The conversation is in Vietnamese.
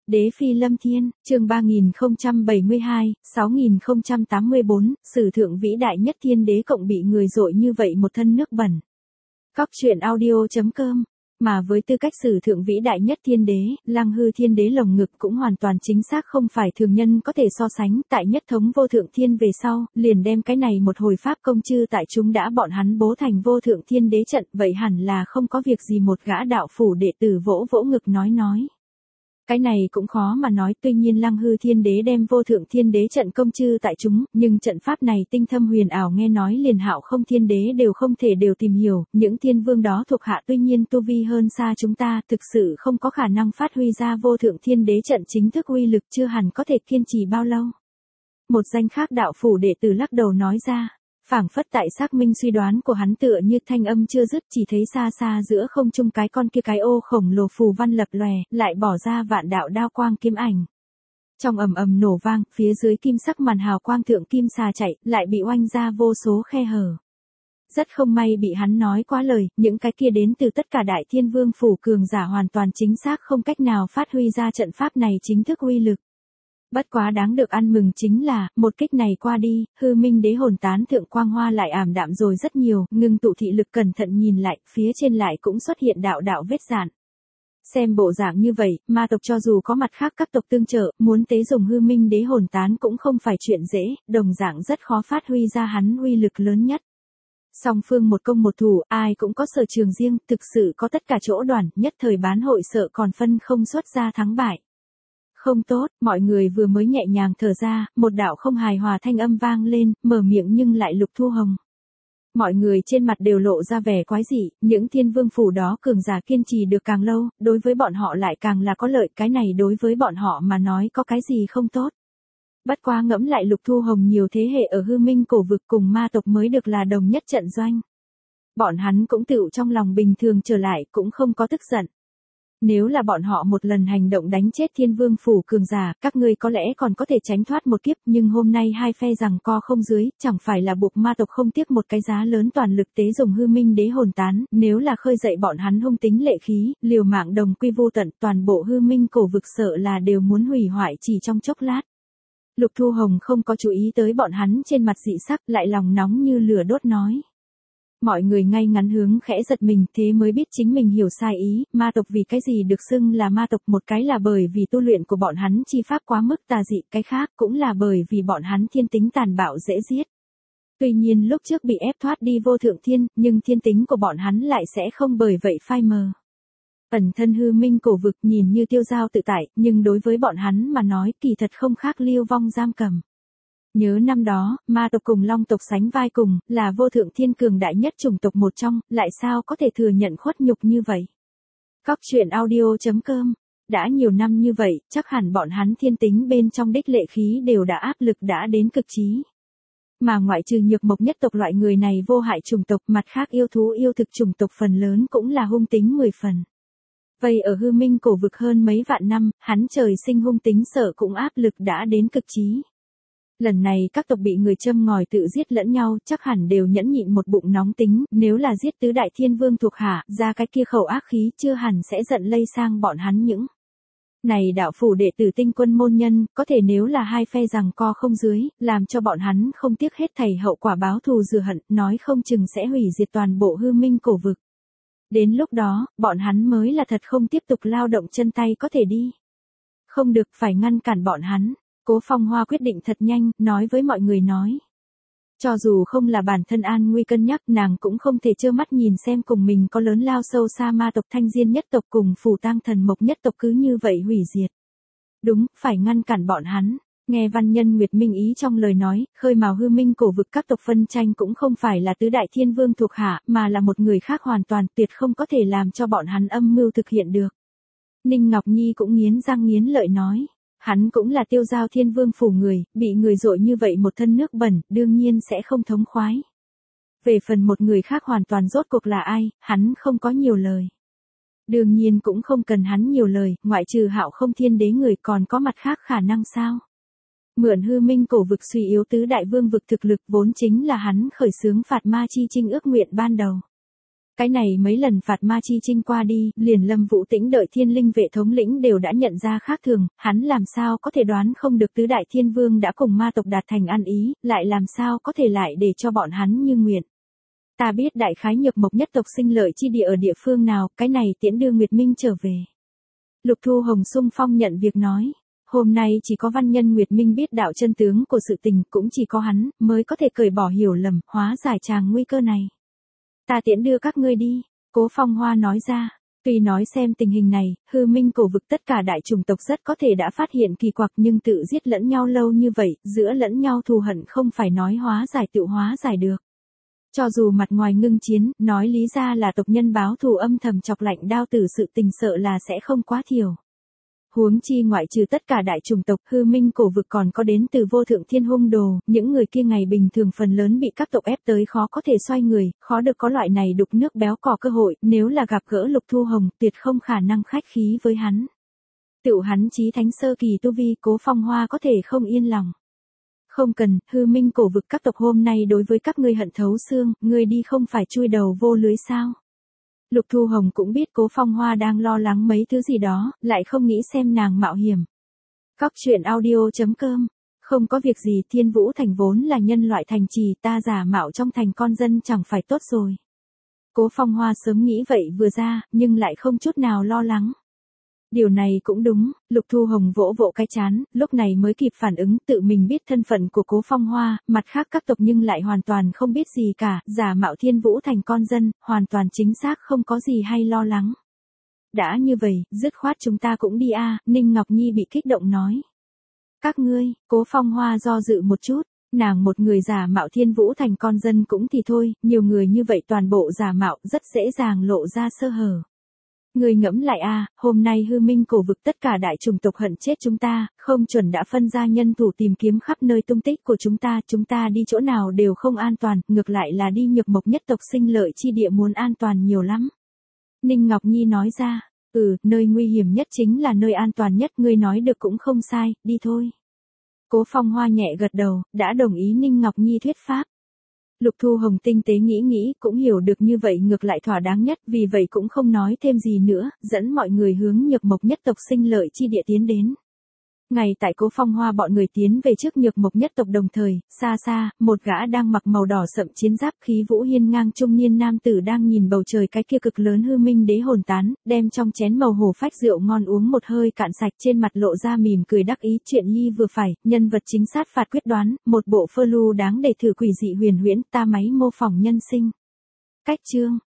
Đế Phi Lâm Thiên, chương 3072, 6084, sử thượng vĩ đại nhất thiên đế cộng bị người dội như vậy một thân nước bẩn. Cóc truyện audio.com. Mà với tư cách sử thượng vĩ đại nhất thiên đế, Lăng Hư thiên đế lồng ngực cũng hoàn toàn chính xác không phải thường nhân có thể so sánh. Tại nhất thống vô thượng thiên về sau, liền đem cái này một hồi pháp công chư tại chúng đã bọn hắn bố thành vô thượng thiên đế trận. Vậy hẳn là không có việc gì một gã đạo phủ đệ tử vỗ vỗ ngực nói. Cái này cũng khó mà nói, tuy nhiên Lăng Hư thiên đế đem vô thượng thiên đế trận công chư tại chúng, nhưng trận pháp này tinh thâm huyền ảo, nghe nói liền Hạo Không thiên đế đều không thể đều tìm hiểu, những thiên vương đó thuộc hạ tuy nhiên tu vi hơn xa chúng ta, thực sự không có khả năng phát huy ra vô thượng thiên đế trận chính thức uy lực, chưa hẳn có thể kiên trì bao lâu. Một danh khác đạo phủ đệ tử lắc đầu nói ra. Phảng phất tại xác minh suy đoán của hắn, tựa như thanh âm chưa dứt, chỉ thấy xa xa giữa không trung cái con kia cái ô khổng lồ phù văn lập lòe, lại bỏ ra vạn đạo đao quang kiếm ảnh. Trong ầm ầm nổ vang, phía dưới kim sắc màn hào quang thượng kim xà chạy, lại bị oanh ra vô số khe hở. Rất không may bị hắn nói quá lời, những cái kia đến từ tất cả đại thiên vương phủ cường giả hoàn toàn chính xác không cách nào phát huy ra trận pháp này chính thức uy lực. Bất quá đáng được ăn mừng chính là, một kích này qua đi, hư minh đế hồn tán thượng quang hoa lại ảm đạm rồi rất nhiều, ngưng tụ thị lực cẩn thận nhìn lại, phía trên lại cũng xuất hiện đạo vết dạn. Xem bộ dạng như vậy, ma tộc cho dù có mặt khác các tộc tương trợ, muốn tế dùng hư minh đế hồn tán cũng không phải chuyện dễ, đồng dạng rất khó phát huy ra hắn uy lực lớn nhất. Song phương một công một thủ, ai cũng có sở trường riêng, thực sự có tất cả chỗ đoàn, nhất thời bán hội sợ còn phân không xuất ra thắng bại. Không tốt, mọi người vừa mới nhẹ nhàng thở ra, một đạo không hài hòa thanh âm vang lên, mở miệng nhưng lại Lục Thu Hồng. Mọi người trên mặt đều lộ ra vẻ quái dị, những thiên vương phủ đó cường giả kiên trì được càng lâu, đối với bọn họ lại càng là có lợi, cái này đối với bọn họ mà nói có cái gì không tốt. Bất quá ngẫm lại Lục Thu Hồng nhiều thế hệ ở hư minh cổ vực cùng ma tộc mới được là đồng nhất trận doanh. Bọn hắn cũng tựu trong lòng bình thường trở lại, cũng không có tức giận. Nếu là bọn họ một lần hành động đánh chết thiên vương phủ cường giả, các ngươi có lẽ còn có thể tránh thoát một kiếp, nhưng hôm nay hai phe giằng co không dưới, chẳng phải là buộc ma tộc không tiếc một cái giá lớn toàn lực tế dùng hư minh đế hồn tán, nếu là khơi dậy bọn hắn hung tính lệ khí, liều mạng đồng quy vô tận, toàn bộ hư minh cổ vực sợ là đều muốn hủy hoại chỉ trong chốc lát. Lục Thu Hồng không có chú ý tới bọn hắn trên mặt dị sắc, lại lòng nóng như lửa đốt nói. Mọi người ngay ngắn hướng khẽ giật mình, thế mới biết chính mình hiểu sai ý, ma tộc vì cái gì được xưng là ma tộc, một cái là bởi vì tu luyện của bọn hắn chi pháp quá mức tà dị, cái khác cũng là bởi vì bọn hắn thiên tính tàn bạo dễ giết. Tuy nhiên lúc trước bị ép thoát đi vô thượng thiên, nhưng thiên tính của bọn hắn lại sẽ không bởi vậy phai mờ. Ẩn thân hư minh cổ vực nhìn như tiêu dao tự tại, nhưng đối với bọn hắn mà nói kỳ thật không khác lưu vong giam cầm. Nhớ năm đó, ma tộc cùng long tộc sánh vai cùng, là vô thượng thiên cường đại nhất chủng tộc một trong, lại sao có thể thừa nhận khuất nhục như vậy. Cóc truyện audio.com. Đã nhiều năm như vậy, chắc hẳn bọn hắn thiên tính bên trong đích lệ khí đều đã áp lực đã đến cực trí. Mà ngoại trừ nhược mộc nhất tộc loại người này vô hại chủng tộc, mặt khác yêu thú yêu thực chủng tộc phần lớn cũng là hung tính 10 phần. Vậy ở hư minh cổ vực hơn mấy vạn năm, hắn trời sinh hung tính sợ cũng áp lực đã đến cực trí. Lần này các tộc bị người châm ngòi tự giết lẫn nhau, chắc hẳn đều nhẫn nhịn một bụng nóng tính, nếu là giết tứ đại thiên vương thuộc hạ, ra cái kia khẩu ác khí chưa hẳn sẽ giận lây sang bọn hắn những. Này đạo phủ đệ tử tinh quân môn nhân, có thể nếu là hai phe giằng co không dưới, làm cho bọn hắn không tiếc hết thảy hậu quả báo thù rửa hận, nói không chừng sẽ hủy diệt toàn bộ hư minh cổ vực. Đến lúc đó, bọn hắn mới là thật không tiếp tục lao động chân tay có thể đi. Không được, phải ngăn cản bọn hắn. Cố Phong Hoa quyết định thật nhanh, nói với mọi người nói. Cho dù không là bản thân an nguy cân nhắc, nàng cũng không thể trơ mắt nhìn xem cùng mình có lớn lao sâu xa ma tộc Thanh Diên nhất tộc cùng Phù Tang Thần Mộc nhất tộc cứ như vậy hủy diệt. Đúng, phải ngăn cản bọn hắn. Nghe Văn Nhân Nguyệt minh ý trong lời nói, khơi mào hư minh cổ vực các tộc phân tranh cũng không phải là tứ đại thiên vương thuộc hạ, mà là một người khác hoàn toàn, tuyệt không có thể làm cho bọn hắn âm mưu thực hiện được. Ninh Ngọc Nhi cũng nghiến răng nghiến lợi nói. Hắn cũng là tiêu giao thiên vương phủ người, bị người dội như vậy một thân nước bẩn, đương nhiên sẽ không thống khoái. Về phần một người khác hoàn toàn rốt cuộc là ai, hắn không có nhiều lời. Đương nhiên cũng không cần hắn nhiều lời, ngoại trừ Hạo Không thiên đế người còn có mặt khác khả năng sao. Mượn hư minh cổ vực suy yếu tứ đại vương vực thực lực vốn chính là hắn khởi xướng phạt ma chi trinh ước nguyện ban đầu. Cái này mấy lần phạt ma chi trinh qua đi, liền Lâm Vũ Tĩnh đợi thiên linh vệ thống lĩnh đều đã nhận ra khác thường, hắn làm sao có thể đoán không được tứ đại thiên vương đã cùng ma tộc đạt thành ăn ý, lại làm sao có thể lại để cho bọn hắn như nguyện. Ta biết đại khái Nhược Mộc nhất tộc sinh lợi chi địa ở địa phương nào, cái này tiễn đưa Nguyệt Minh trở về. Lục Thu Hồng xung phong nhận việc nói. Hôm nay chỉ có văn nhân Nguyệt Minh biết đạo chân tướng của sự tình, cũng chỉ có hắn, mới có thể cởi bỏ hiểu lầm, hóa giải tràng nguy cơ này. Ta tiễn đưa các ngươi đi, Cố Phong Hoa nói ra. Tuy nói xem tình hình này, hư minh cổ vực tất cả đại chủng tộc rất có thể đã phát hiện kỳ quặc nhưng tự giết lẫn nhau lâu như vậy, giữa lẫn nhau thù hận không phải nói hóa giải tự hóa giải được. Cho dù mặt ngoài ngưng chiến, nói lý ra là tộc nhân báo thù âm thầm chọc lạnh đao tử sự tình sợ là sẽ không quá thiểu. Huống chi ngoại trừ tất cả đại chủng tộc, hư minh cổ vực còn có đến từ vô thượng thiên hung đồ, những người kia ngày bình thường phần lớn bị các tộc ép tới khó có thể xoay người, khó được có loại này đục nước béo cò cơ hội, nếu là gặp gỡ Lục Thu Hồng, tuyệt không khả năng khách khí với hắn. Tựu hắn chí thánh sơ kỳ tu vi, Cố Phong Hoa có thể không yên lòng. Không cần, hư minh cổ vực các tộc hôm nay đối với các ngươi hận thấu xương, ngươi đi không phải chui đầu vô lưới sao? Lục Thu Hồng cũng biết Cố Phong Hoa đang lo lắng mấy thứ gì đó, lại không nghĩ xem nàng mạo hiểm. Cóc truyện audio.com. Không có việc gì, Thiên Vũ Thành vốn là nhân loại thành trì, ta giả mạo trong thành con dân chẳng phải tốt rồi. Cố Phong Hoa sớm nghĩ vậy vừa ra, nhưng lại không chút nào lo lắng. Điều này cũng đúng, Lục Thu Hồng vỗ vỗ cái chán, lúc này mới kịp phản ứng, tự mình biết thân phận của Cố Phong Hoa, mặt khác các tộc nhưng lại hoàn toàn không biết gì cả, giả mạo Thiên Vũ Thành con dân, hoàn toàn chính xác không có gì hay lo lắng. Đã như vậy, dứt khoát chúng ta cũng đi a, Ninh Ngọc Nhi bị kích động nói. Các ngươi, Cố Phong Hoa do dự một chút, nàng một người giả mạo Thiên Vũ Thành con dân cũng thì thôi, nhiều người như vậy toàn bộ giả mạo rất dễ dàng lộ ra sơ hở. Người ngẫm lại a, hôm nay hư minh cổ vực tất cả đại chủng tộc hận chết chúng ta, không chuẩn đã phân ra nhân thủ tìm kiếm khắp nơi tung tích của chúng ta đi chỗ nào đều không an toàn, ngược lại là đi Nhược Mộc nhất tộc sinh lợi chi địa muốn an toàn nhiều lắm. Ninh Ngọc Nhi nói ra, nơi nguy hiểm nhất chính là nơi an toàn nhất, ngươi nói được cũng không sai, đi thôi. Cố Phong Hoa nhẹ gật đầu, đã đồng ý Ninh Ngọc Nhi thuyết pháp. Lục Thu Hồng tinh tế nghĩ, cũng hiểu được như vậy ngược lại thỏa đáng nhất, vì vậy cũng không nói thêm gì nữa, dẫn mọi người hướng Nhược Mộc nhất tộc sinh lợi chi địa tiến đến. Ngày tại Cố Phong Hoa bọn người tiến về trước Nhược Mộc nhất tộc đồng thời, xa xa, một gã đang mặc màu đỏ sậm chiến giáp khí vũ hiên ngang trung niên nam tử đang nhìn bầu trời cái kia cực lớn hư minh đế hồn tán, đem trong chén màu hổ phách rượu ngon uống một hơi cạn sạch, trên mặt lộ ra mỉm cười đắc ý, chuyện nhi vừa phải, nhân vật chính sát phạt quyết đoán, một bộ phơ lưu đáng để thử quỷ dị huyền huyễn, ta máy mô phỏng nhân sinh. Cách chương